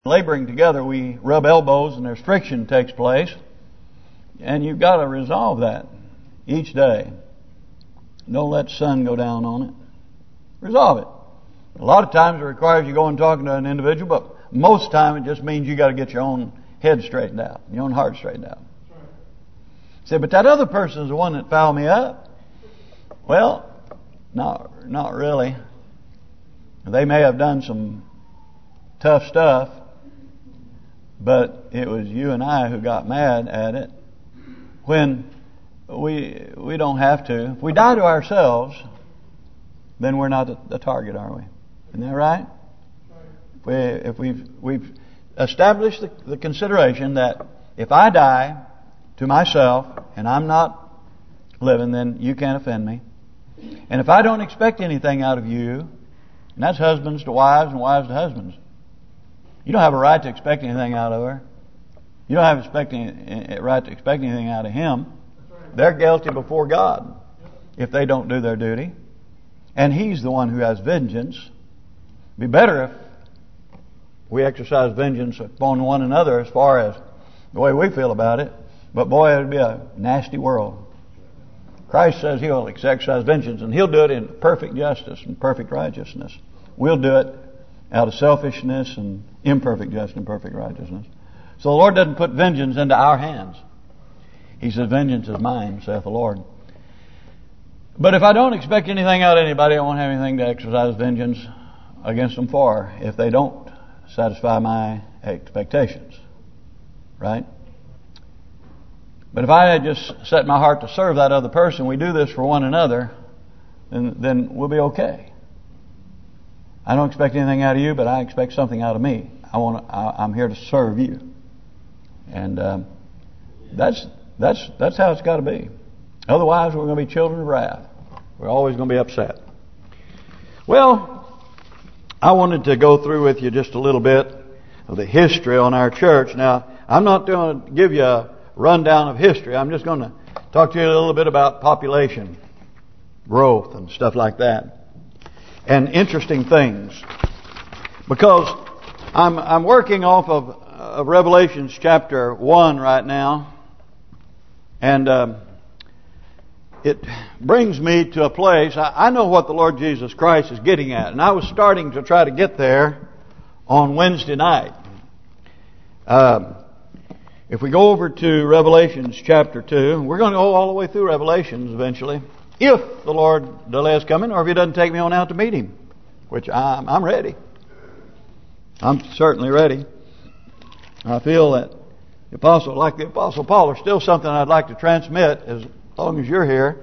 Laboring together, we rub elbows and there's friction takes place. And you've got to resolve that each day. Don't let the sun go down on it. Resolve it. A lot of times it requires you going and talking to an individual, but most of the time it just means you got to get your own head straightened out, your own heart straightened out. Say, but that other person's the one that fouled me up. Well, not really. They may have done some tough stuff, but it was you and I who got mad at it. When we don't have to. If we die to ourselves, then we're not the target, are we? Isn't that right? If we've established the consideration that if I die to myself and I'm not living, then you can't offend me. And if I don't expect anything out of you, and that's husbands to wives and wives to husbands, you don't have a right to expect anything out of her. You don't have a right to expect anything out of him. They're guilty before God if they don't do their duty. And He's the one who has vengeance. It'd be better if we exercise vengeance upon one another as far as the way we feel about it. But boy, it would be a nasty world. Christ says He'll exercise vengeance, and He'll do it in perfect justice and perfect righteousness. We'll do it out of selfishness and imperfect justice and perfect righteousness. So the Lord doesn't put vengeance into our hands. He says, vengeance is mine, saith the Lord. But if I don't expect anything out of anybody, I won't have anything to exercise vengeance against them for if they don't satisfy my expectations. Right? But if I had just set my heart to serve that other person, we do this for one another, then we'll be okay. I don't expect anything out of you, but I expect something out of me. I'm here to serve you. And that's how it's got to be. Otherwise, we're going to be children of wrath. We're always going to be upset. Well, I wanted to go through with you just a little bit of the history on our church. Now, I'm not going to give you a rundown of history. I'm just going to talk to you a little bit about population growth and stuff like that, and interesting things. Because I'm working off of Revelations chapter 1 right now, and it brings me to a place. I know what the Lord Jesus Christ is getting at, and I was starting to try to get there on Wednesday night. If we go over to Revelations chapter 2, we're going to go all the way through Revelations eventually, if the Lord delays coming, or if He doesn't take me on out to meet Him, which I'm ready. I'm certainly ready. I feel that the Apostle, like the Apostle Paul, there's still something I'd like to transmit as long as you're here.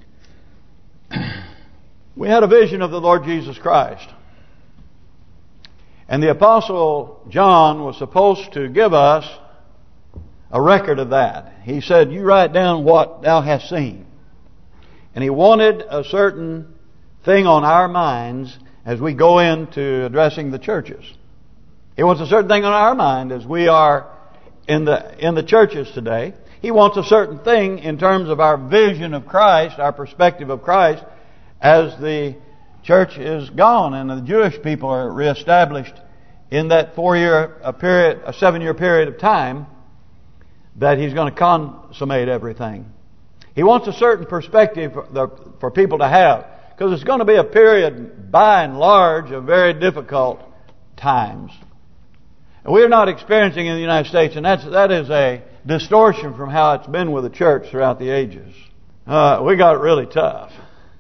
We had a vision of the Lord Jesus Christ. And the Apostle John was supposed to give us a record of that. He said, you write down what thou hast seen. And he wanted a certain thing on our minds as we go into addressing the churches. He wants a certain thing on our mind as we are in the churches today. He wants a certain thing in terms of our vision of Christ, our perspective of Christ, as the church is gone and the Jewish people are reestablished in that 7-year period of time that He's going to consummate everything. He wants a certain perspective for people to have, because it's going to be a period, by and large, of very difficult times. And we're not experiencing in the United States, and that is a distortion from how it's been with the church throughout the ages. We got it really tough.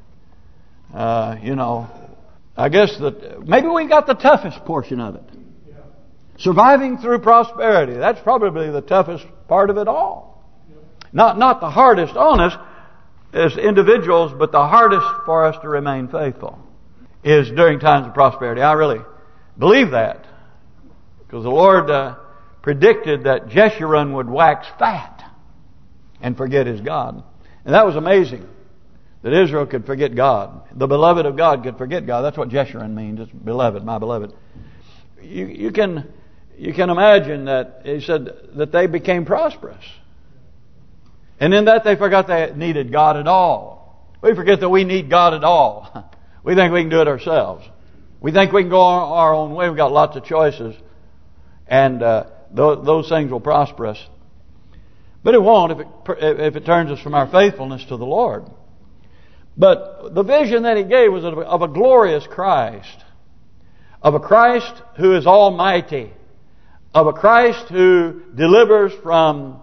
I guess that maybe we got the toughest portion of it. Surviving through prosperity. That's probably the toughest part of it all. Not the hardest on us as individuals, but the hardest for us to remain faithful is during times of prosperity. I really believe that, because the Lord predicted that Jeshurun would wax fat and forget his God. And that was amazing, that Israel could forget God. The beloved of God could forget God. That's what Jeshurun means. It's beloved, my beloved. You can imagine that he said that they became prosperous. And in that they forgot they needed God at all. We forget that we need God at all. We think we can do it ourselves. We think we can go our own way. We've got lots of choices. And those things will prosper us. But it won't if it turns us from our faithfulness to the Lord. But the vision that He gave was of a glorious Christ. Of a Christ who is almighty. Of a Christ who delivers from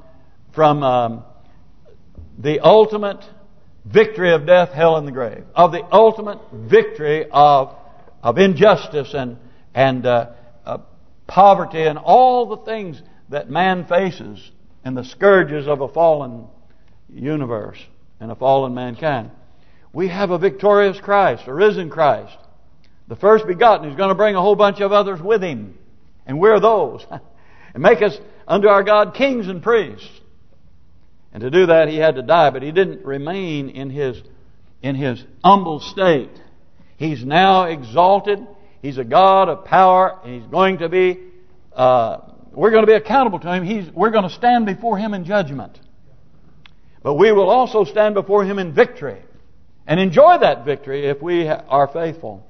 the ultimate victory of death, hell, and the grave. Of the ultimate victory of injustice and poverty and all the things that man faces and the scourges of a fallen universe and a fallen mankind. We have a victorious Christ, a risen Christ, the first begotten, who's going to bring a whole bunch of others with Him. And we're those. And make us unto our God kings and priests. And to do that He had to die, but He didn't remain in His humble state. He's now exalted. He's a God of power, and He's going to be. We're going to be accountable to Him. We're going to stand before Him in judgment, but we will also stand before Him in victory, and enjoy that victory if we are faithful.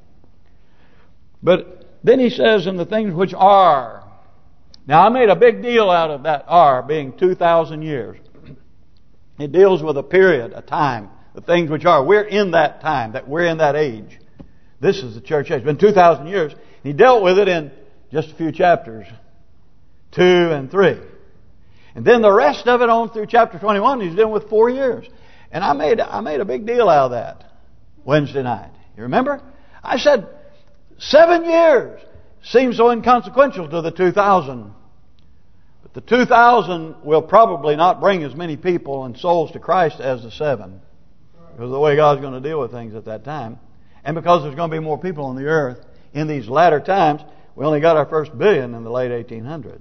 But then He says, "In the things which are." Now, I made a big deal out of that "are" being 2,000 years. It deals with a period, a time, the things which are. We're in that time, that we're in that age. This is the church age. It's been 2,000 years. He dealt with it in just a few chapters, 2 and 3. And then the rest of it on through chapter 21, he's dealing with 4 years. And I made a big deal out of that Wednesday night. You remember? I said 7 years seems so inconsequential to the 2,000. But the 2,000 will probably not bring as many people and souls to Christ as the 7. Because of the way God's going to deal with things at that time. And because there's going to be more people on the earth in these latter times. We only got our first billion in the late 1800s.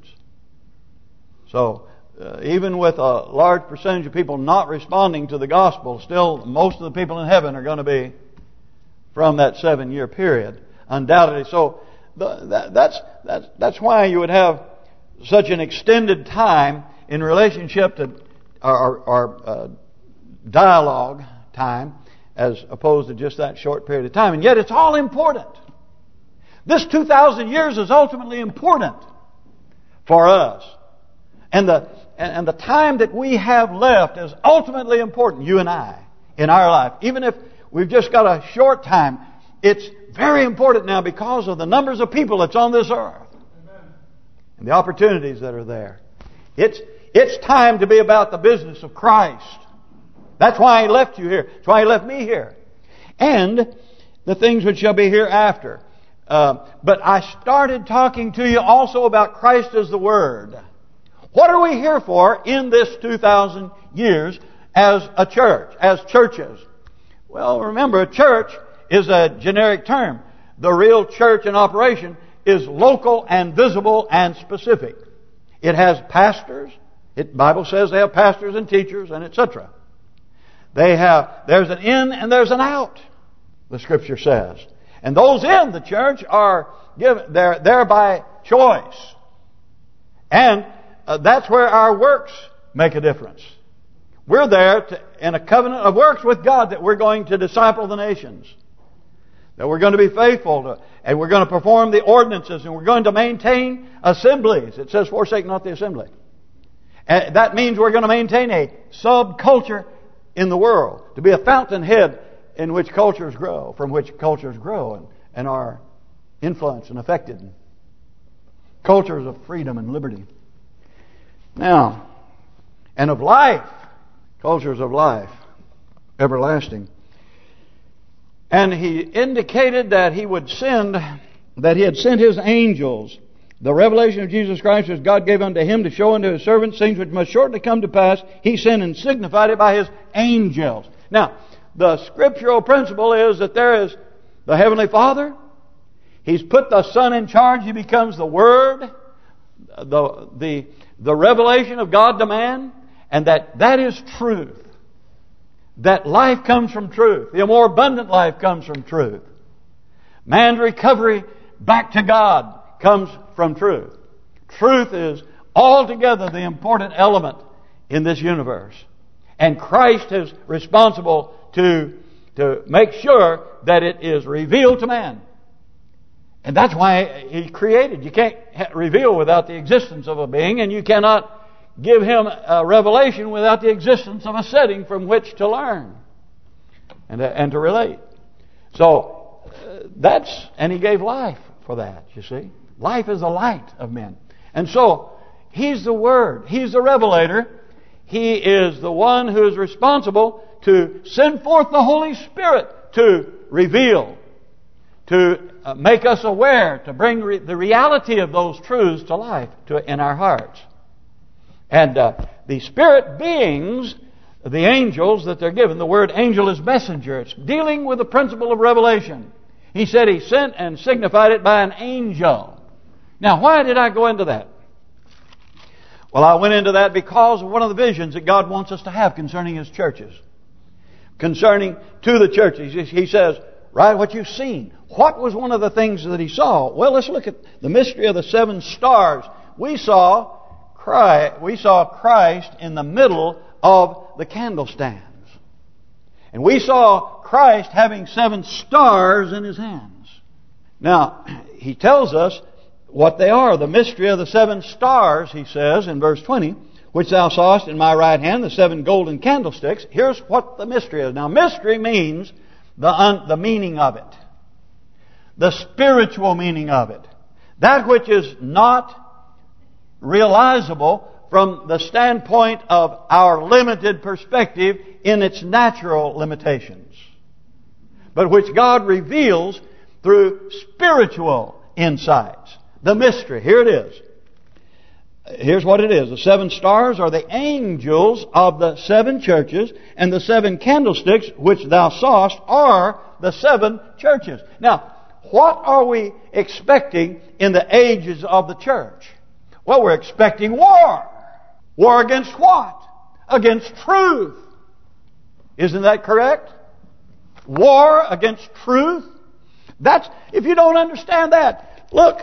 So, even with a large percentage of people not responding to the gospel, still most of the people in heaven are going to be from that 7-year period, undoubtedly. So, that's why you would have such an extended time in relationship to our dialogue time, as opposed to just that short period of time. And yet it's all important. This 2,000 years is ultimately important for us. And the time that we have left is ultimately important, you and I, in our life. Even if we've just got a short time, it's very important now because of the numbers of people that's on this earth. Amen. And the opportunities that are there. It's time to be about the business of Christ. That's why He left you here. That's why He left me here. And the things which shall be hereafter. But I started talking to you also about Christ as the Word. What are we here for in this 2,000 years as a church, as churches? Well, remember, a church is a generic term. The real church in operation is local and visible and specific. It has pastors. The Bible says they have pastors and teachers and etc. There's an in and there's an out, the Scripture says. And those in the church are given, they're there by choice. And that's where our works make a difference. We're there in a covenant of works with God that we're going to disciple the nations. That we're going to be faithful to, and we're going to perform the ordinances, and we're going to maintain assemblies. It says, forsake not the assembly. And that means we're going to maintain a subculture in the world, to be a fountainhead in which cultures grow, from which cultures grow and are influenced and affected. Cultures of freedom and liberty. Now, and of life, cultures of life, everlasting. And He indicated that He had sent His angels. The revelation of Jesus Christ, as God gave unto Him to show unto His servants things which must shortly come to pass, He sent and signified it by His angels. Now, the scriptural principle is that there is the Heavenly Father. He's put the Son in charge. He becomes the Word, the revelation of God to man, and that is truth. That life comes from truth. The more abundant life comes from truth. Man's recovery back to God comes from truth. Truth is altogether the important element in this universe. And Christ is responsible to make sure that it is revealed to man. And that's why He created. You can't reveal without the existence of a being, and you cannot give Him a revelation without the existence of a setting from which to learn and to relate. So and He gave life for that, you see. Life is the light of men. And so He's the Word. He's the revelator. He is the one who is responsible to send forth the Holy Spirit to reveal, to make us aware, to bring the reality of those truths to life in our hearts. And the spirit beings, the angels that they're given, the word angel is messenger. It's dealing with the principle of revelation. He said He sent and signified it by an angel. Now, why did I go into that? Well, I went into that because of one of the visions that God wants us to have concerning His churches. Concerning to the churches. He says, write what you've seen. What was one of the things that He saw? Well, let's look at the mystery of the 7 stars. We saw Christ in the middle of the candlestands. And we saw Christ having 7 stars in His hands. Now, He tells us what they are. The mystery of the 7 stars, He says in verse 20, which thou sawest in my right hand, the 7 golden candlesticks. Here's what the mystery is. Now, mystery means the meaning of it. The spiritual meaning of it. That which is not realizable from the standpoint of our limited perspective in its natural limitations, but which God reveals through spiritual insights. The mystery. Here it is. Here's what it is. The 7 stars are the angels of the 7 churches, and the 7 candlesticks which thou sawest are the 7 churches. Now, what are we expecting in the ages of the church? Well, we're expecting war. War against what? Against truth. Isn't that correct? War against truth. That's, if you don't understand that, look,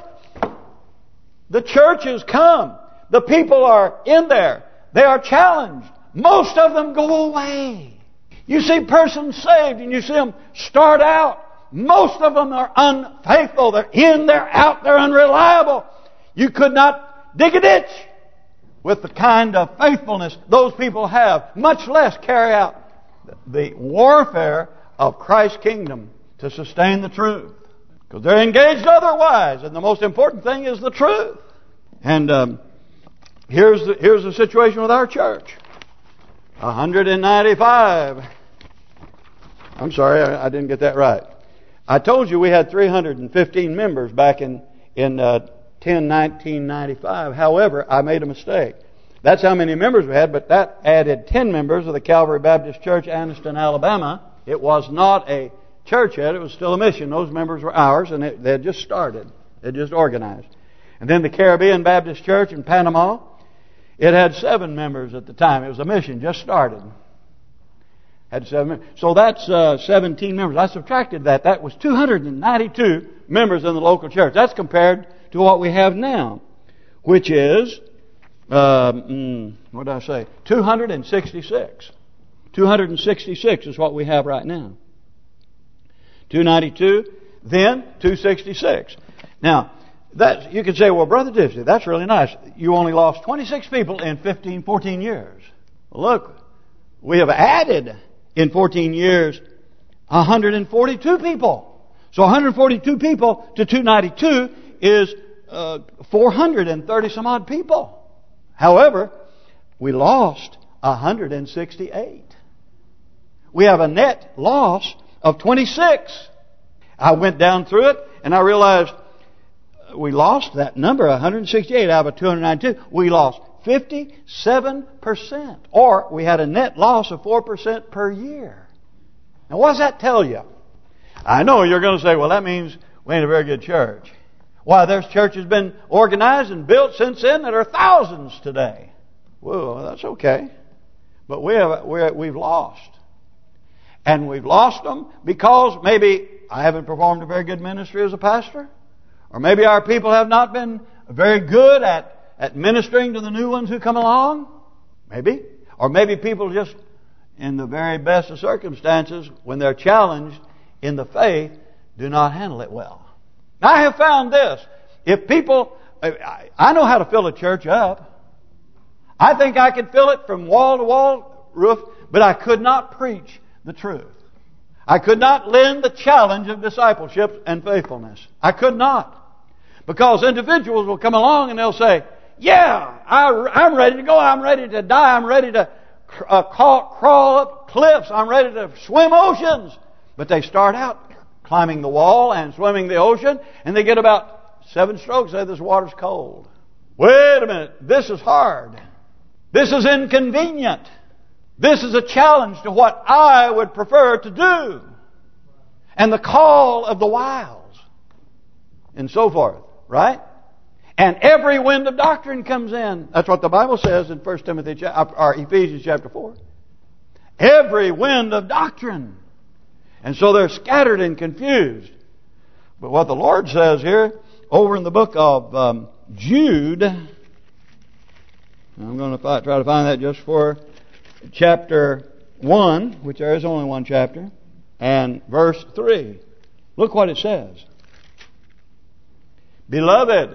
the church has come. The people are in there. They are challenged. Most of them go away. You see persons saved and you see them start out. Most of them are unfaithful. They're in, they're out, they're unreliable. You could not dig a ditch with the kind of faithfulness those people have, much less carry out the warfare of Christ's kingdom to sustain the truth. Because they're engaged otherwise, and the most important thing is the truth. And here's the situation with our church. 195. I'm sorry, I didn't get that right. I told you we had 315 members back in 1995. However, I made a mistake. That's how many members we had, but that added 10 members of the Calvary Baptist Church, Anniston, Alabama. It was not a church yet. It was still a mission. Those members were ours, and they had just started. They had just organized. And then the Caribbean Baptist Church in Panama, it had 7 members at the time. It was a mission, just started. Had 7 members. So that's 17 members. I subtracted that. That was 292 members in the local church. That's compared to what we have now, which is, what did I say? 266. 266 is what we have right now. 292, then 266. Now, you could say, well, Brother Dipsy, that's really nice. You only lost 26 people in 14 years. Well, look, we have added in 14 years 142 people. So 142 people to 292 is 430 some odd people. However, we lost 168. We have a net loss of 26. I went down through it and I realized we lost that number, 168 out of 292. We lost 57%. Or we had a net loss of 4% per year. Now what does that tell you? I know you're going to say, well, that means we ain't a very good church. Why, there's churches been organized and built since then that are thousands today. Well, that's okay. But we've lost. And we've lost them because maybe I haven't performed a very good ministry as a pastor. Or maybe our people have not been very good at ministering to the new ones who come along. Maybe. Or maybe people just, in the very best of circumstances, when they're challenged in the faith, do not handle it well. Now, I have found this. If people... I know how to fill a church up. I think I could fill it from wall to wall, roof, but I could not preach the truth. I could not lend the challenge of discipleship and faithfulness. I could not. Because individuals will come along and they'll say, yeah, I'm ready to go. I'm ready to die. I'm ready to crawl up cliffs. I'm ready to swim oceans. But they start out climbing the wall and swimming the ocean, and they get about 7 strokes, say this water's cold. Wait a minute, this is hard. This is inconvenient. This is a challenge to what I would prefer to do. And the call of the wilds. And so forth, right? And every wind of doctrine comes in. That's what the Bible says in 1 Timothy or Ephesians chapter 4. Every wind of doctrine. And so they're scattered and confused. But what the Lord says here, over in the book of Jude, I'm going to try to find that just for chapter 1, which there is only one chapter, and verse 3. Look what it says. Beloved,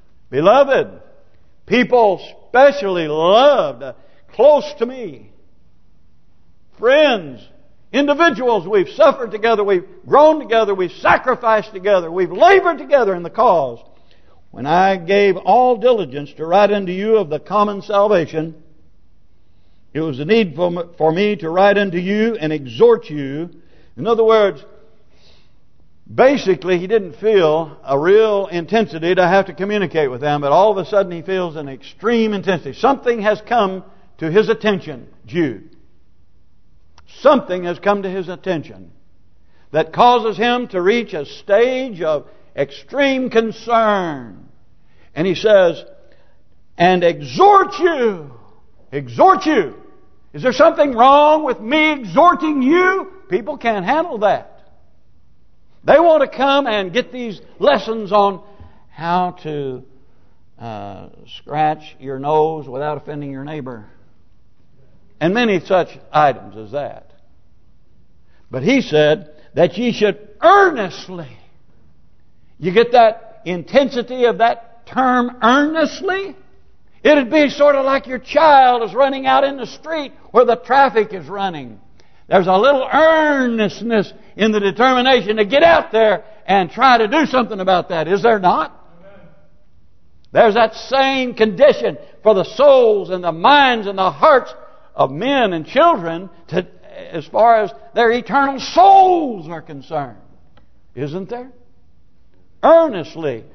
people specially loved, close to me, friends, individuals, we've suffered together, we've grown together, we've sacrificed together, we've labored together in the cause. When I gave all diligence to write unto you of the common salvation, it was a need for me to write unto you and exhort you. In other words, basically he didn't feel a real intensity to have to communicate with them, but all of a sudden he feels an extreme intensity. Something has come to his attention, Jude. Something has come to his attention that causes him to reach a stage of extreme concern. And he says, and exhort you. Exhort you. Is there something wrong with me exhorting you? People can't handle that. They want to come and get these lessons on how to scratch your nose without offending your neighbor. And many such items as that. But he said that ye should earnestly. You get that intensity of that term, earnestly? It'd be sort of like your child is running out in the street where the traffic is running. There's a little earnestness in the determination to get out there and try to do something about that. Is there not? There's that same condition for the souls and the minds and the hearts of men and children as far as their eternal souls are concerned. Isn't there? Earnestly.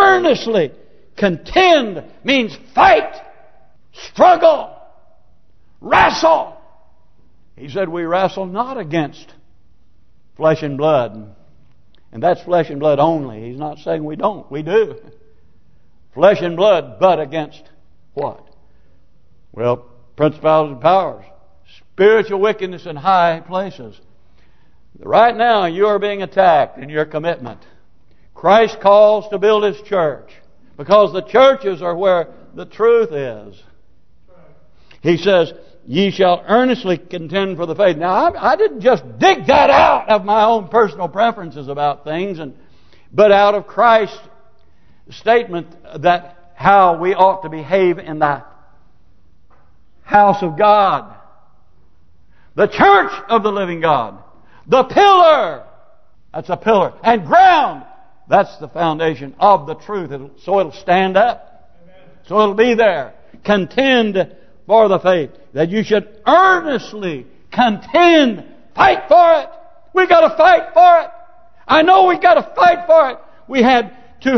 Contend means fight, struggle, wrestle. He said we wrestle not against flesh and blood. And that's flesh and blood only. He's not saying we don't. We do. Flesh and blood, but against what? Well, principalities and powers. Spiritual wickedness in high places. Right now you are being attacked in your commitment. Christ calls to build His church. Because the churches are where the truth is. He says, ye shall earnestly contend for the faith. Now, I didn't just dig that out of my own personal preferences about things, but out of Christ's statement that how we ought to behave in the house of God. The church of the living God. The pillar. That's a pillar. And ground. That's the foundation of the truth. So it'll stand up. Amen. So it'll be there. Contend for the faith. That you should earnestly contend. Fight for it. We've got to fight for it. I know we've got to fight for it. We had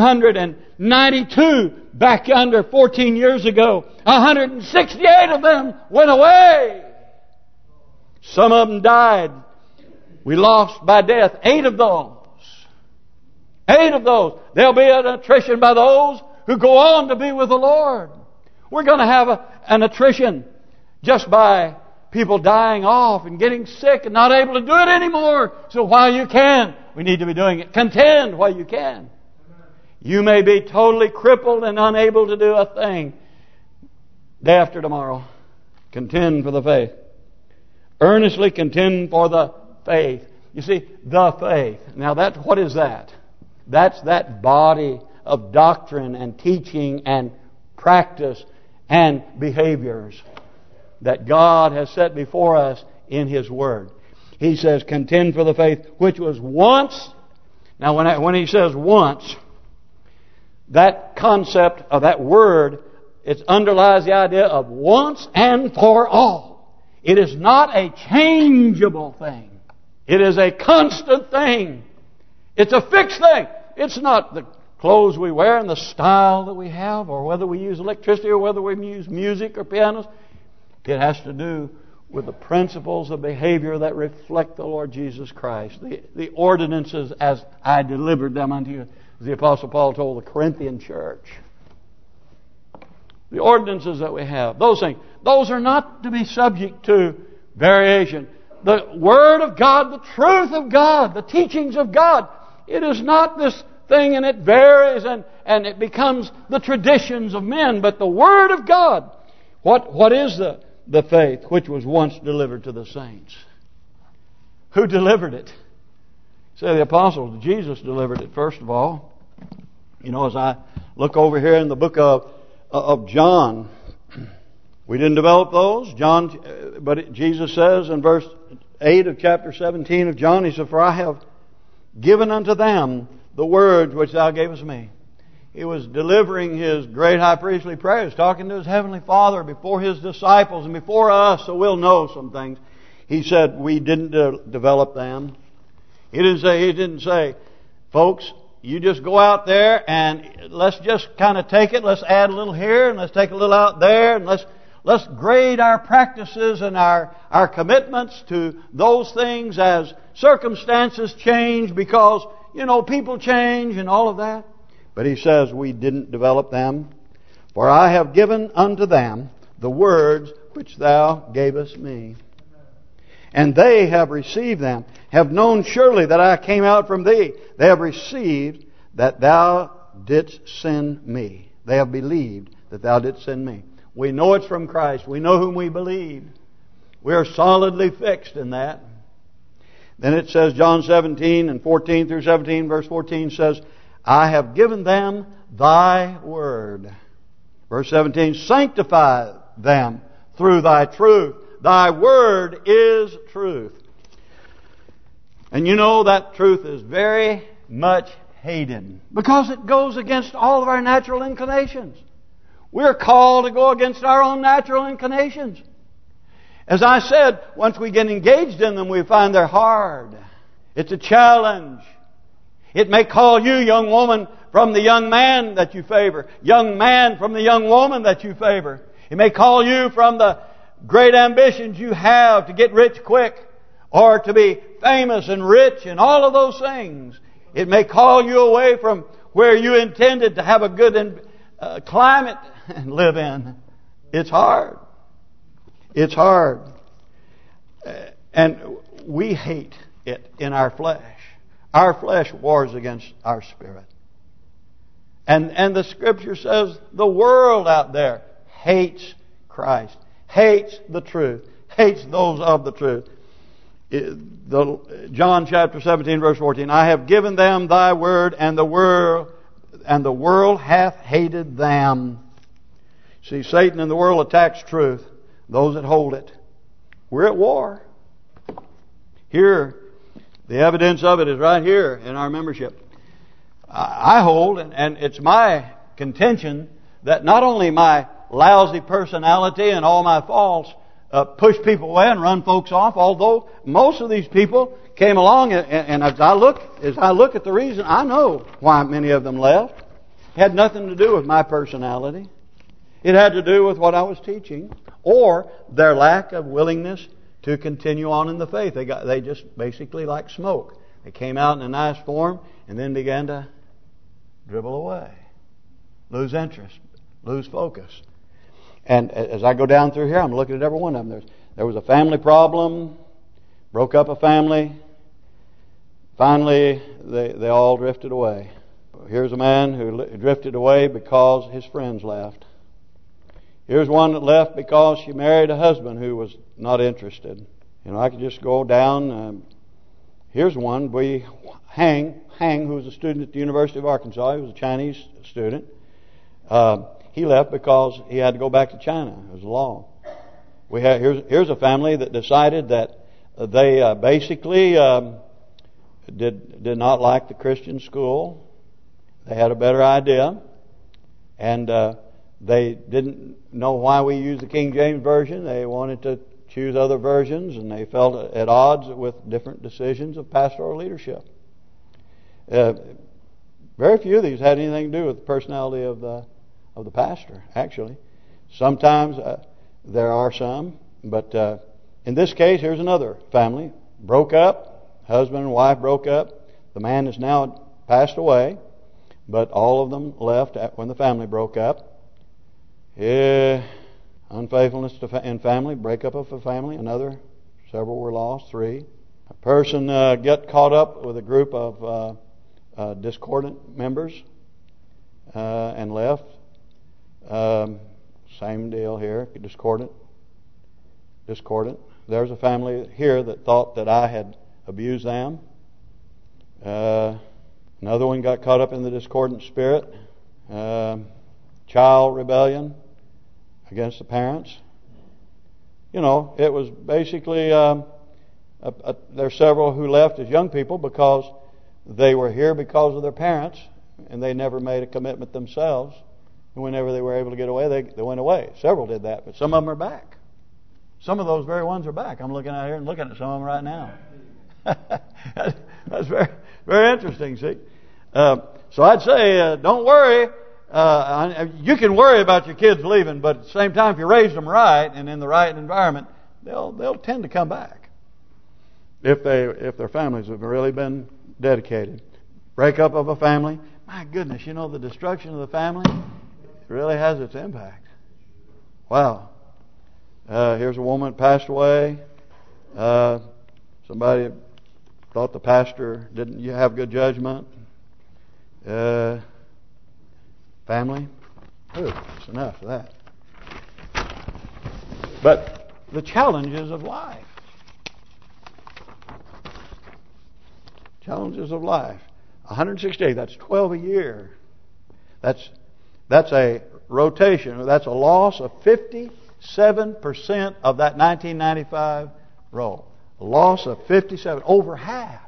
292 back under 14 years ago. 168 of them went away. Some of them died. We lost by death 8 of those. 8 of those. There'll be an attrition by those who go on to be with the Lord. We're going to have an attrition just by people dying off and getting sick and not able to do it anymore. So while you can, we need to be doing it. Contend while you can. You may be totally crippled and unable to do a thing. Day after tomorrow, contend for the faith. Earnestly contend for the faith. You see, the faith. Now what is that? That's that body of doctrine and teaching and practice and behaviors that God has set before us in His Word. He says, contend for the faith which was once. Now when He says once, that concept of that word, it underlies the idea of once and for all. It is not a changeable thing. It is a constant thing. It's a fixed thing. It's not the clothes we wear and the style that we have, or whether we use electricity or whether we use music or pianos. It has to do with the principles of behavior that reflect the Lord Jesus Christ. The ordinances as I delivered them unto you, as the Apostle Paul told the Corinthian church. The ordinances that we have, those things, those are not to be subject to variation. The Word of God, the truth of God, the teachings of God, it is not this thing and it varies and it becomes the traditions of men, but the Word of God. What is the faith which was once delivered to the saints? Who delivered it? Say the apostles. Jesus delivered it first of all. You know, as I look over here in the book of John, we didn't develop those. But Jesus says in verse 8 of chapter 17 of John, He said, for I have given unto them the words which Thou gavest me. He was delivering His great high priestly prayers, talking to His Heavenly Father before His disciples and before us, so we'll know some things. He said, we didn't develop them. He didn't say, folks, you just go out there and let's just kind of take it. Let's add a little here and let's take a little out there, and let's grade our practices and our commitments to those things as circumstances change, because, people change and all of that. But He says, we didn't develop them. For I have given unto them the words which Thou gavest me. And they have received them, have known surely that I came out from Thee. They have received that Thou didst send me. They have believed that Thou didst send me. We know it's from Christ. We know whom we believe. We are solidly fixed in that. Then it says, John 17 and 14 through 17, verse 14 says, I have given them Thy word. Verse 17, sanctify them through Thy truth. Thy word is truth. And that truth is very much hated, because it goes against all of our natural inclinations. We're called to go against our own natural inclinations. As I said, once we get engaged in them, we find they're hard. It's a challenge. It may call you, young woman, from the young man that you favor. Young man from the young woman that you favor. It may call you from the great ambitions you have to get rich quick, or to be famous and rich and all of those things. It may call you away from where you intended to have a good climate and live in. It's hard. It's hard. And we hate it in our flesh. Our flesh wars against our spirit. And the Scripture says the world out there hates Christ, hates the truth, hates those of the truth. John chapter 17 verse 14, I have given them Thy word, and the world hath hated them. See, Satan and the world attacks truth, those that hold it. We're at war. Here, the evidence of it is right here in our membership. I hold, and it's my contention, that not only my lousy personality and all my faults push people away and run folks off, although most of these people came along, and as I look at the reason, I know why many of them left. It had nothing to do with my personality. It had to do with what I was teaching, or their lack of willingness to continue on in the faith. They just basically like smoke. They came out in a nice form and then began to dribble away, lose interest, lose focus. And as I go down through here, I'm looking at every one of them. There was a family problem, broke up a family. Finally, they all drifted away. Here's a man who drifted away because his friends left. Here's one that left because she married a husband who was not interested. I could just go down Here's one. Hang, who was a student at the University of Arkansas. He was a Chinese student. He left because he had to go back to China. It was the law. Here's a family that decided that they basically did not like the Christian school. They had a better idea, and they didn't know why we used the King James Version. They wanted to choose other versions, and they felt at odds with different decisions of pastoral leadership. Very few of these had anything to do with the personality of the pastor, actually. Sometimes there are some, but in this case, here's another family. Broke up, husband and wife broke up. The man has now passed away, but all of them left when the family broke up. Unfaithfulness in family, breakup of a family, several were lost, 3. A person get caught up with a group of discordant members and left. Same deal here, discordant. There's a family here that thought that I had abused them. Another one got caught up in the discordant spirit. Child rebellion against the parents. It was basically there's several who left as young people because they were here because of their parents, and they never made a commitment themselves. And whenever they were able to get away, they went away. Several did that, but some of them are back. Some of those very ones are back. I'm looking out here and looking at some of them right now. That's very, very interesting, see. So I'd say, don't worry. You can worry about your kids leaving, but at the same time, if you raise them right and in the right environment, they'll tend to come back if their families have really been dedicated. Breakup of a family. My goodness, the destruction of the family really has its impact. Wow. Here's a woman that passed away. Somebody thought the pastor didn't have good judgment. Family. That's enough of that. But the challenges of life. Challenges of life. 168, that's 12 a year. That's a rotation. That's a loss of 57% of that 1995 roll. A loss of 57. Over half.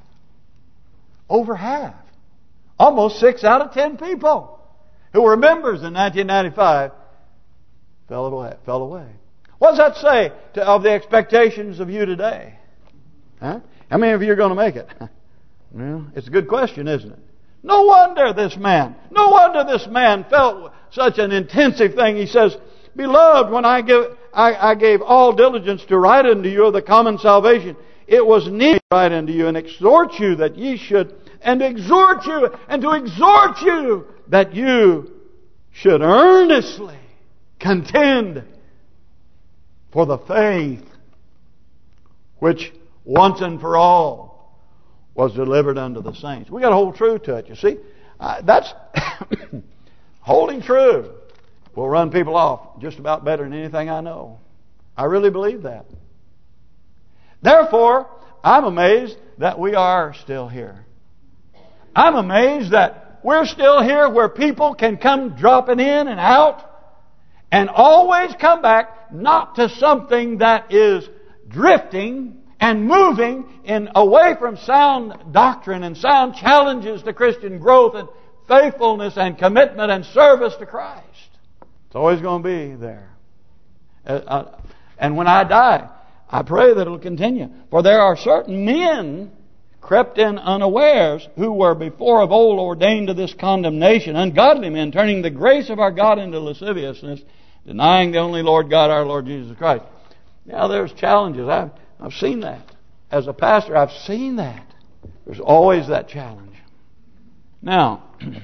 Almost 6 out of 10 people who were members in 1995 fell away. What does that say of the expectations of you today? Huh? How many of you are going to make it? Well, it's a good question, isn't it? No wonder this man felt such an intensive thing. He says, Beloved, when I gave all diligence to write unto you of the common salvation, it was needed to write unto you and exhort you that ye should, and to exhort you that you should earnestly contend for the faith which once and for all was delivered unto the saints. We got to hold true to it. You see, that's holding true will run people off just about better than anything I know. I really believe that. Therefore, I'm amazed that we are still here. I'm amazed that we're still here where people can come dropping in and out and always come back not to something that is drifting and moving away from sound doctrine and sound challenges to Christian growth and faithfulness and commitment and service to Christ. It's always going to be there. And when I die, I pray that it will continue. For there are certain men crept in unawares who were before of old ordained to this condemnation, ungodly men, turning the grace of our God into lasciviousness, denying the only Lord God, our Lord Jesus Christ. Now there's challenges. I've seen that. As a pastor, I've seen that. There's always that challenge. Now,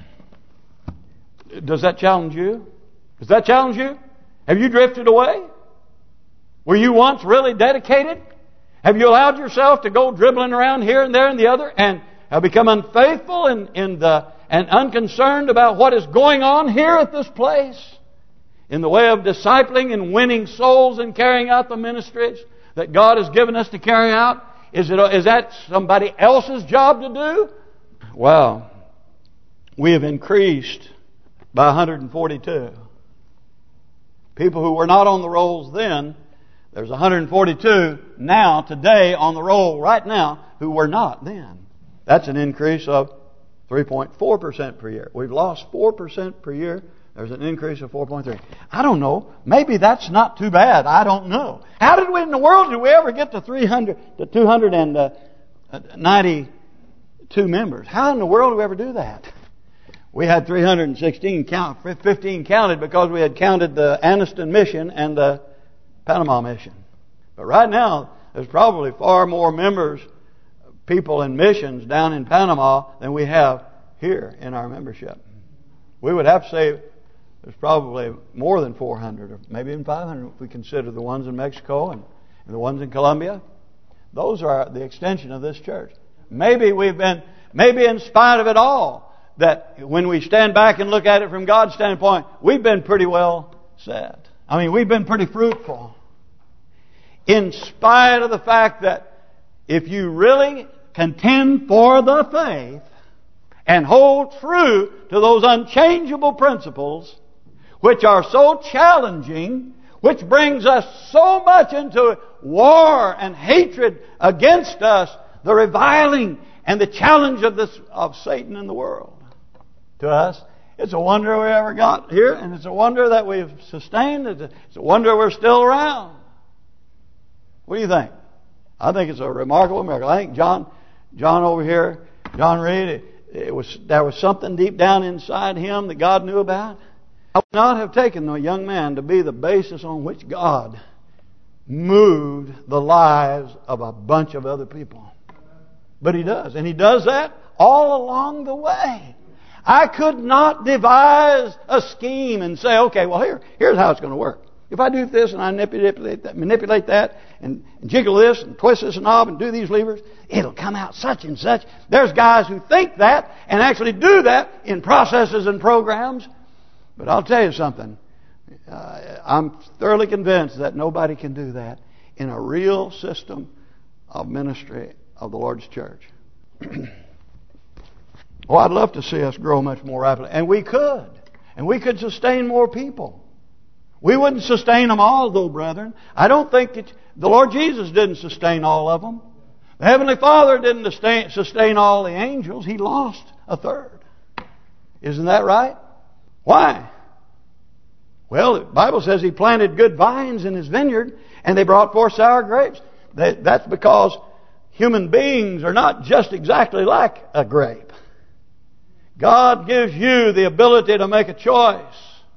does that challenge you? Does that challenge you? Have you drifted away? Were you once really dedicated? Have you allowed yourself to go dribbling around here and there and the other and have become unfaithful and unconcerned about what is going on here at this place in the way of discipling and winning souls and carrying out the ministries that God has given us to carry out? Is that somebody else's job to do? Well, we have increased by 142. People who were not on the rolls then, there's 142 now, today, on the roll right now, who were not then. That's an increase of 3.4% per year. We've lost 4% per year. There's an increase of 4.3. I don't know. Maybe that's not too bad. I don't know. How did we in the world did we ever get to 292 members? How in the world did we ever do that? We had 315 counted because we had counted the Anniston mission and the Panama mission. But right now, there's probably far more members, people in missions down in Panama than we have here in our membership. We would have to say there's probably more than 400 or maybe even 500 if we consider the ones in Mexico and the ones in Colombia. Those are the extension of this church. Maybe in spite of it all, that when we stand back and look at it from God's standpoint, we've been pretty well set. I mean, we've been pretty fruitful. In spite of the fact that if you really contend for the faith and hold true to those unchangeable principles, which are so challenging, which brings us so much into war and hatred against us, the reviling and the challenge of Satan in the world. To us, it's a wonder we ever got here, and it's a wonder that we've sustained. It's a wonder we're still around. What do you think? I think it's a remarkable miracle. I think John over here, John Reed, there was something deep down inside him that God knew about. I would not have taken the young man to be the basis on which God moved the lives of a bunch of other people. But He does. And He does that all along the way. I could not devise a scheme and say, okay, well, here's how it's going to work. If I do this and I manipulate that and jiggle this and twist this knob and do these levers, it'll come out such and such. There's guys who think that and actually do that in processes and programs. But I'll tell you something. I'm thoroughly convinced that nobody can do that in a real system of ministry of the Lord's church. Oh, I'd love to see us grow much more rapidly. And we could. And we could sustain more people. We wouldn't sustain them all, though, brethren. I don't think that the Lord Jesus didn't sustain all of them. The Heavenly Father didn't sustain all the angels. He lost a third. Isn't that right? Why? Well, the Bible says He planted good vines in His vineyard and they brought forth sour grapes. That's because human beings are not just exactly like a grape. God gives you the ability to make a choice.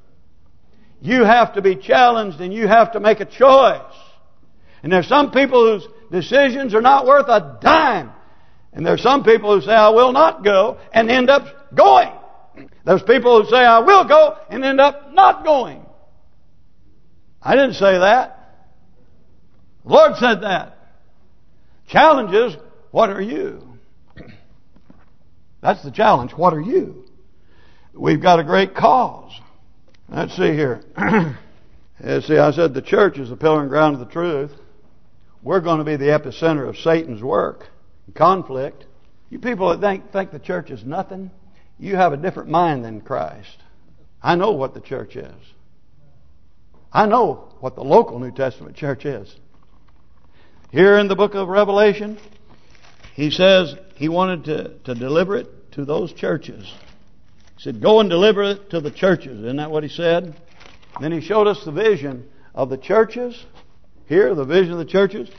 You have to be challenged and you have to make a choice. And there's some people whose decisions are not worth a dime. And there's some people who say, I will not go, and end up going. There's people who say, I will go, and end up not going. I didn't say that. The Lord said that. Challenge is, what are you? That's the challenge. What are you? We've got a great cause. Let's see here. See, I said the church is the pillar and ground of the truth. We're going to be the epicenter of Satan's work and conflict. You people that think the church is nothing, you have a different mind than Christ. I know what the church is. I know what the local New Testament church is. Here in the book of Revelation, He says He wanted to deliver it to those churches. He said, go and deliver it to the churches. Isn't that what He said? And then He showed us the vision of the churches. Here, the vision of the churches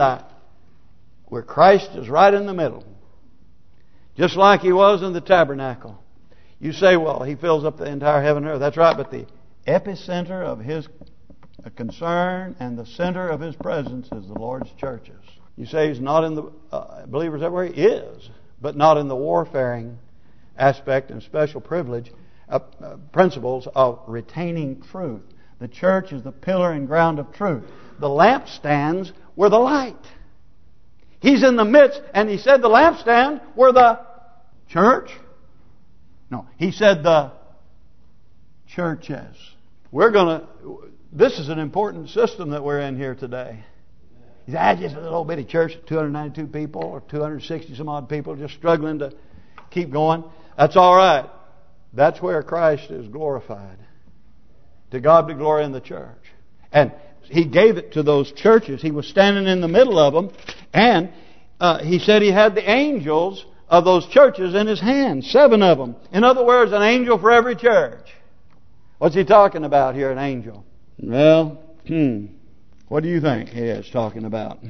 where Christ is right in the middle. Just like He was in the tabernacle. You say, well, He fills up the entire heaven and earth. That's right, but the epicenter of His concern and the center of His presence is the Lord's churches. You say He's not in the believers everywhere? He is, but not in the warfaring aspect and special privilege principles of retaining truth. The church is the pillar and ground of truth. The lampstands were the light. He's in the midst, and He said the lampstand were the church. No, He said the churches. This is an important system that we're in here today. He said, just a little bitty church of 292 people or 260 some odd people just struggling to keep going. That's all right. That's where Christ is glorified. To God be glory in the church. And He gave it to those churches. He was standing in the middle of them. And He said He had the angels of those churches in His hands. 7 of them. In other words, an angel for every church. What's He talking about here, an angel? Well, what do you think He is talking about?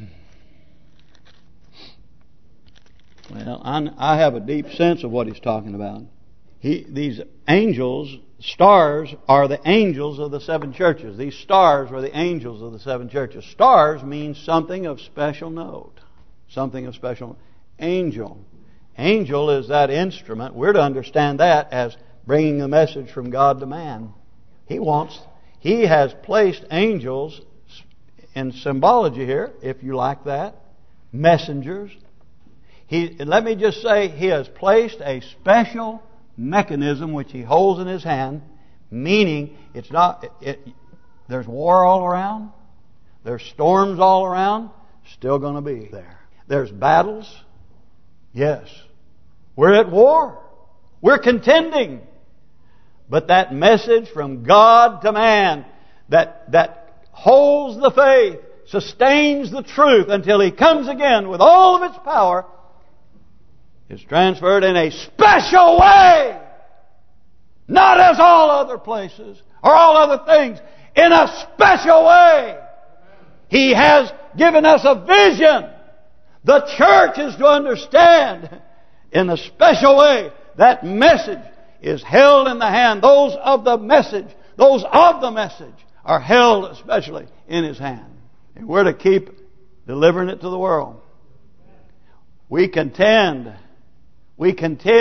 Well, I have a deep sense of what He's talking about. These angels, stars, are the angels of the 7 churches. These stars were the angels of the 7 churches. Stars means something of special note. Something of special note. Angel. Angel is that instrument. We're to understand that as bringing the message from God to man. He has placed angels in symbology here, if you like that. Messengers. Let me just say, He has placed a special mechanism which He holds in His hand, meaning there's war all around, there's storms all around, still going to be there. There's battles, yes. We're at war. We're contending. But that message from God to man that holds the faith, sustains the truth until He comes again with all of its power, is transferred in a special way. Not as all other places or all other things. In a special way. He has given us a vision. The church is to understand in a special way that message is held in the hand. Those of the message are held especially in His hand. And we're to keep delivering it to the world. We contend. We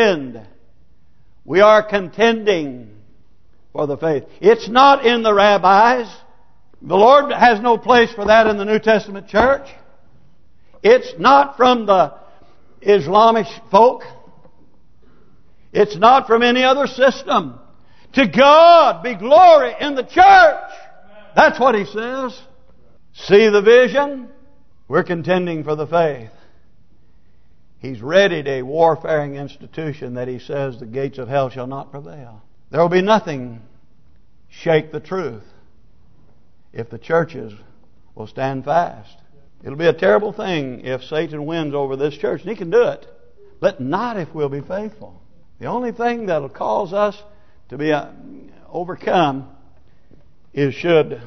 are contending for the faith. It's not in the rabbis. The Lord has no place for that in the New Testament church. It's not from the Islamic folk. It's not from any other system. To God be glory in the church. That's what He says. See the vision? We're contending for the faith. He's readied a warfaring institution that He says the gates of hell shall not prevail. There will be nothing shake the truth if the churches will stand fast. It'll be a terrible thing if Satan wins over this church. And he can do it. But not if we'll be faithful. The only thing that will cause us to be overcome is should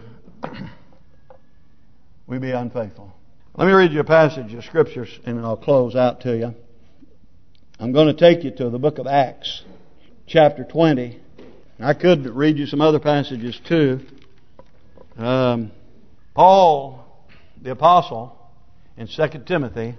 we be unfaithful. Let me read you a passage of Scriptures and I'll close out to you. I'm going to take you to the book of Acts, chapter 20. I could read you some other passages too. Paul, the apostle, in 2 Timothy,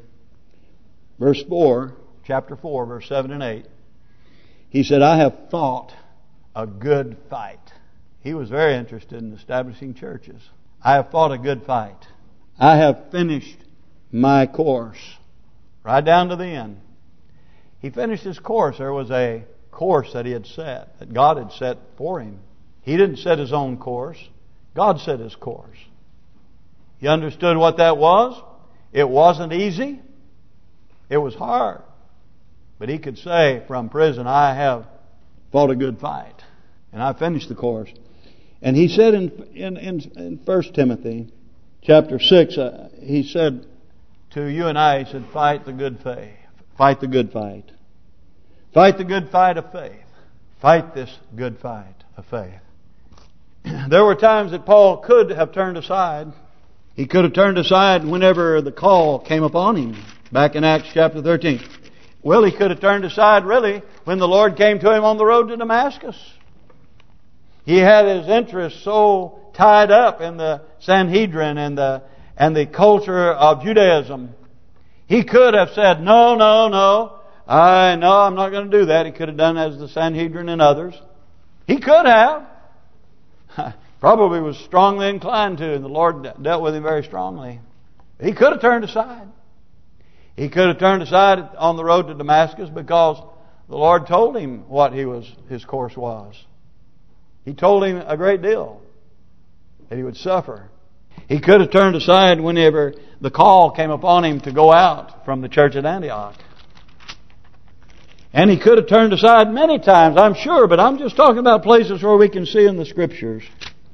chapter 4, verse 7 and 8, he said, I have fought a good fight. He was very interested in establishing churches. I have fought a good fight. I have finished my course. Right down to the end. He finished his course. There was a course that he had set, that God had set for him. He didn't set his own course. God set his course. He understood what that was. It wasn't easy. It was hard. But he could say from prison, I have fought a good fight. And I finished the course. And he said in 1 Timothy chapter 6, he said to you and I, he said, fight the good faith. Fight the good fight. Fight the good fight of faith. Fight this good fight of faith. There were times that Paul could have turned aside. He could have turned aside whenever the call came upon him. Back in Acts chapter 13. Well, he could have turned aside really when the Lord came to him on the road to Damascus. He had his interest so tied up in the Sanhedrin and the culture of Judaism. He could have said, no, I'm not going to do that. He could have done as the Sanhedrin and others. He could have. Probably was strongly inclined to, and the Lord dealt with him very strongly. He could have turned aside. He could have turned aside on the road to Damascus because the Lord told him what his course was. He told him a great deal, that he would suffer. He could have turned aside whenever the call came upon him to go out from the church at Antioch. And he could have turned aside many times, I'm sure, but I'm just talking about places where we can see in the Scriptures.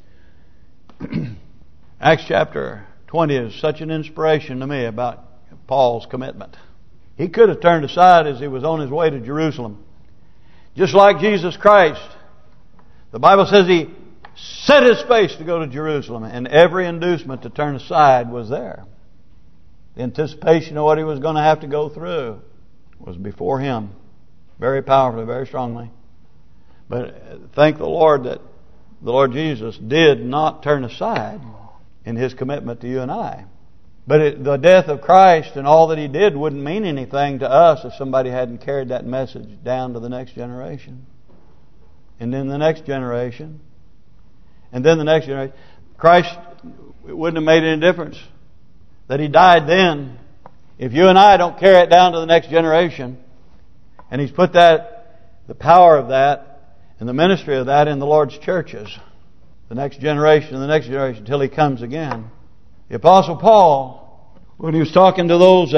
Acts chapter 20 is such an inspiration to me about Paul's commitment. He could have turned aside as he was on his way to Jerusalem. Just like Jesus Christ. The Bible says he set his face to go to Jerusalem, and every inducement to turn aside was there. The anticipation of what he was going to have to go through was before him. Very powerfully, very strongly. But thank the Lord that the Lord Jesus did not turn aside in His commitment to you and I. But the death of Christ and all that He did wouldn't mean anything to us if somebody hadn't carried that message down to the next generation. And then the next generation. And then the next generation. Christ, it wouldn't have made any difference that He died then. If you and I don't carry it down to the next generation, and He's put the power of that and the ministry of that in the Lord's churches, the next generation and the next generation until He comes again. The Apostle Paul, when he was talking to those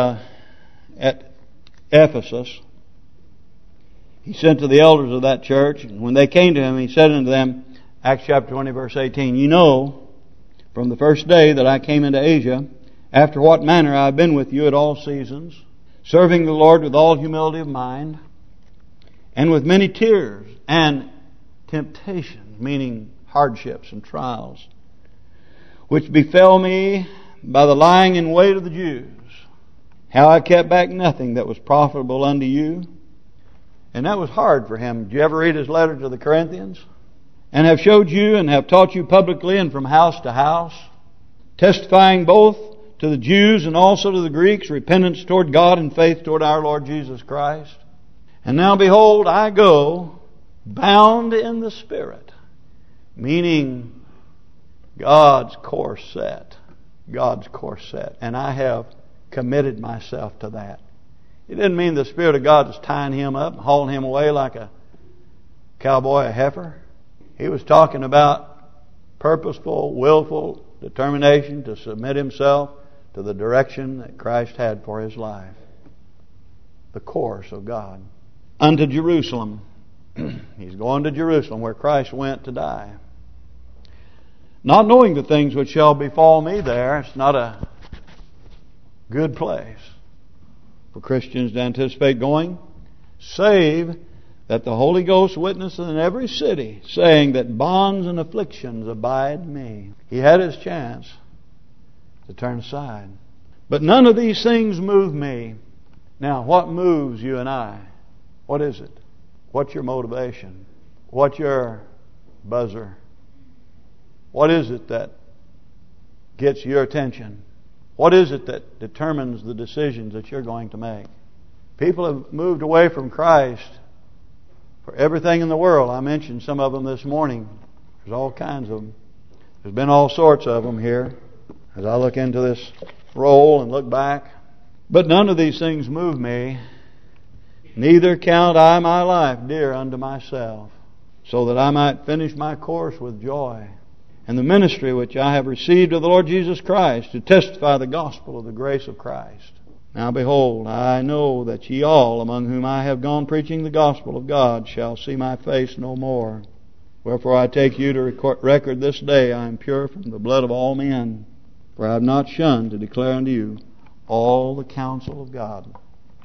at Ephesus, he sent to the elders of that church, and when they came to him, he said unto them, Acts chapter 20, verse 18, You know from the first day that I came into Asia, after what manner I have been with you at all seasons, serving the Lord with all humility of mind, and with many tears and temptations, meaning hardships and trials, which befell me by the lying in wait of the Jews, how I kept back nothing that was profitable unto you. And that was hard for him. Did you ever read his letter to the Corinthians? And have showed you and have taught you publicly and from house to house, testifying both to the Jews and also to the Greeks, repentance toward God and faith toward our Lord Jesus Christ. And now behold, I go bound in the Spirit, meaning God's course set. God's course set. And I have committed myself to that. It didn't mean the Spirit of God is tying him up and hauling him away like a cowboy, a heifer. He was talking about purposeful, willful determination to submit himself to the direction that Christ had for his life. The course of God. Unto Jerusalem. He's going to Jerusalem where Christ went to die. Not knowing the things which shall befall me there. It's not a good place for Christians to anticipate going, save that the Holy Ghost witnesseth in every city, saying that bonds and afflictions abide me. He had his chance to turn aside. But none of these things move me. Now, what moves you and I? What is it? What's your motivation? What's your buzzer? What is it that gets your attention? What is it that determines the decisions that you're going to make? People have moved away from Christ for everything in the world. I mentioned some of them this morning. There's all kinds of them. There's been all sorts of them here as I look into this roll and look back. But none of these things move me. Neither count I my life dear unto myself, so that I might finish my course with joy, and the ministry which I have received of the Lord Jesus Christ, to testify the gospel of the grace of Christ. Now behold, I know that ye all, among whom I have gone preaching the gospel of God, shall see my face no more. Wherefore I take you to record this day I am pure from the blood of all men, for I have not shunned to declare unto you all the counsel of God.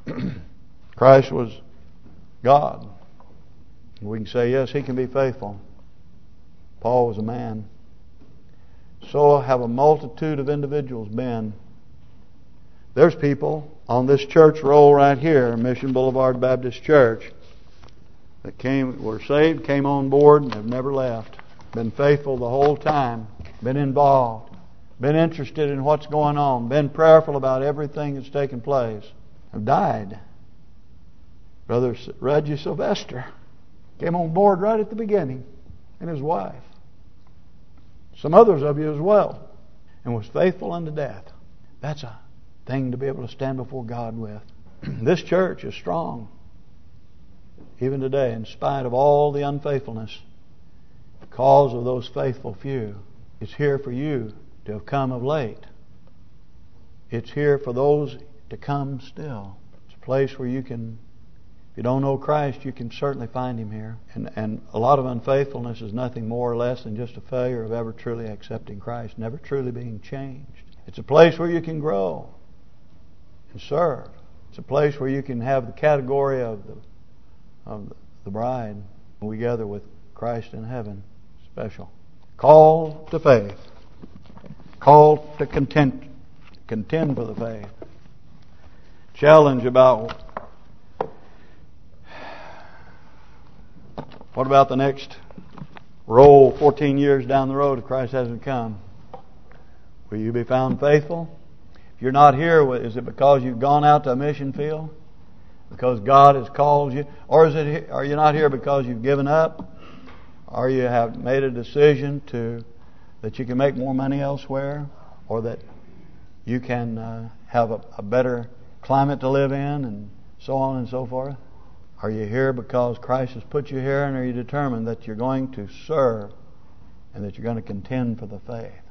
Christ was God. We can say, yes, He can be faithful. Paul was a man. So have a multitude of individuals been. There's people on this church roll right here, Mission Boulevard Baptist Church, that were saved, came on board, and have never left. Been faithful the whole time. Been involved. Been interested in what's going on. Been prayerful about everything that's taken place. Have died. Brother Reggie Sylvester came on board right at the beginning, and his wife. Some others of you as well, and was faithful unto death. That's a thing to be able to stand before God with. This church is strong, even today, in spite of all the unfaithfulness. Because of those faithful few, it's here for you to have come of late. It's here for those to come still. It's a place where you can, if you don't know Christ, you can certainly find Him here. And a lot of unfaithfulness is nothing more or less than just a failure of ever truly accepting Christ, never truly being changed. It's a place where you can grow and serve. It's a place where you can have the category of the bride together with Christ in heaven. Special. Call to faith. Call to contend for the faith. Challenge about what about the next roll 14 years down the road if Christ hasn't come? Will you be found faithful? If you're not here, is it because you've gone out to a mission field? Because God has called you? Or are you not here because you've given up? Or you have made a decision that you can make more money elsewhere? Or that you can have a better climate to live in, and so on and so forth? Are you here because Christ has put you here, and are you determined that you're going to serve and that you're going to contend for the faith?